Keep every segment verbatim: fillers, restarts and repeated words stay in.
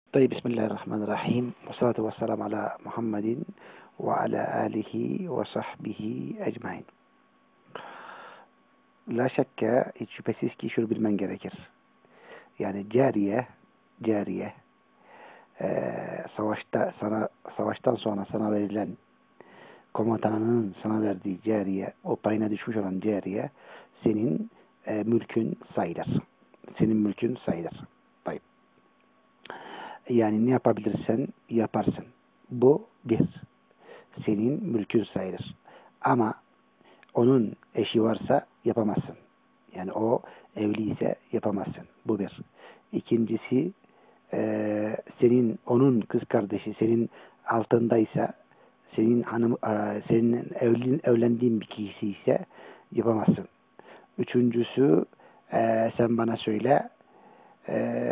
طيب بسم الله الرحمن الرحيم والصلاة والسلام على محمد وعلى آله وصحbihi ecmain. La şekke, hiç şüphesiz ki şunu bilmen gerekir. Yani cariye, cariye, e, savaşta sana savaştan sonra sana verilen komutanının sana verdiği cariye, o payına düşmüş olan cariye senin e, mülkün sayılır. Senin mülkün sayılır. Tayyip. Yani ne yapabilirsen yaparsın. Bu bir. Senin mülkün sayılır. Ama onun eşi varsa yapamazsın. Yani o evli ise yapamazsın. Bu bir. İkincisi e, senin onun kız kardeşi senin altındaysa senin hanım e, senin evlen, evlendiğin bir kişi ise yapamazsın. Üçüncüsü e, sen bana söyle e,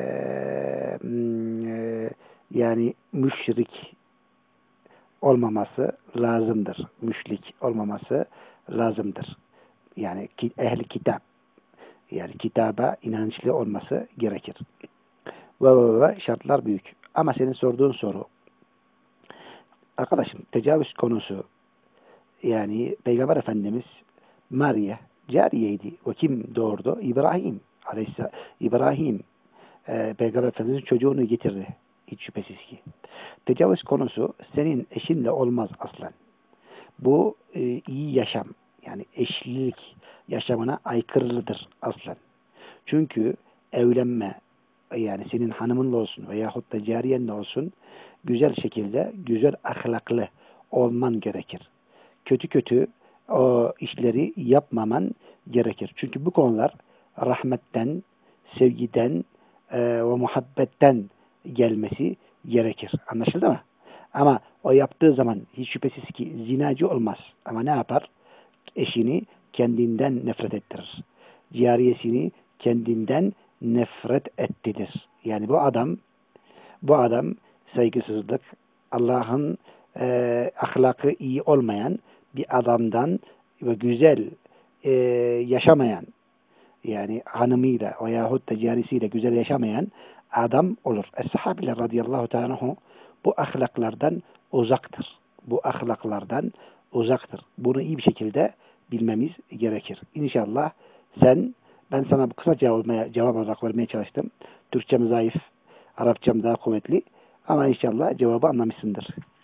e, yani müşrik olmaması lazımdır. Müşrik olmaması lazımdır. Yani ki, ehli kitap. Yani kitaba inançlı olması gerekir. Ve, ve, ve şartlar büyük. Ama senin sorduğun soru, arkadaşım tecavüz konusu, yani Peygamber Efendimiz Maria cariyeydi. O kim doğurdu? İbrahim Aleyhisselam. İbrahim e, Peygamber Efendimiz'in çocuğunu getirdi. Hiç şüphesiz ki. Tecavüz konusu senin eşinle olmaz aslen. Bu e, iyi yaşam, yani eşlilik yaşamına aykırılıdır aslen. Çünkü evlenme, yani senin hanımınla olsun veyahut da cariyenle olsun, güzel şekilde, güzel ahlaklı olman gerekir. Kötü kötü o işleri yapmaman gerekir. Çünkü bu konular rahmetten, sevgiden e, ve muhabbetten gelmesi gerekir. Anlaşıldı mı? Ama o yaptığı zaman hiç şüphesiz ki zinacı olmaz. Ama ne yapar? Eşini kendinden nefret ettirir. Cariyesini kendinden nefret ettirir. Yani bu adam bu adam saygısızlık, Allah'ın e, ahlakı iyi olmayan bir adamdan ve güzel e, yaşamayan, yani hanımıyla veyahut da carisiyle güzel yaşamayan adam olur. Es-sahabiler radıyallahu teala bu ahlaklardan uzaktır. Bu ahlaklardan uzaktır. Bunu iyi bir şekilde bilmemiz gerekir. İnşallah sen, ben sana bu kısa cevap, cevap olarak vermeye çalıştım. Türkçem zayıf, Arapçam daha kuvvetli. Ama inşallah cevabı anlamışsındır.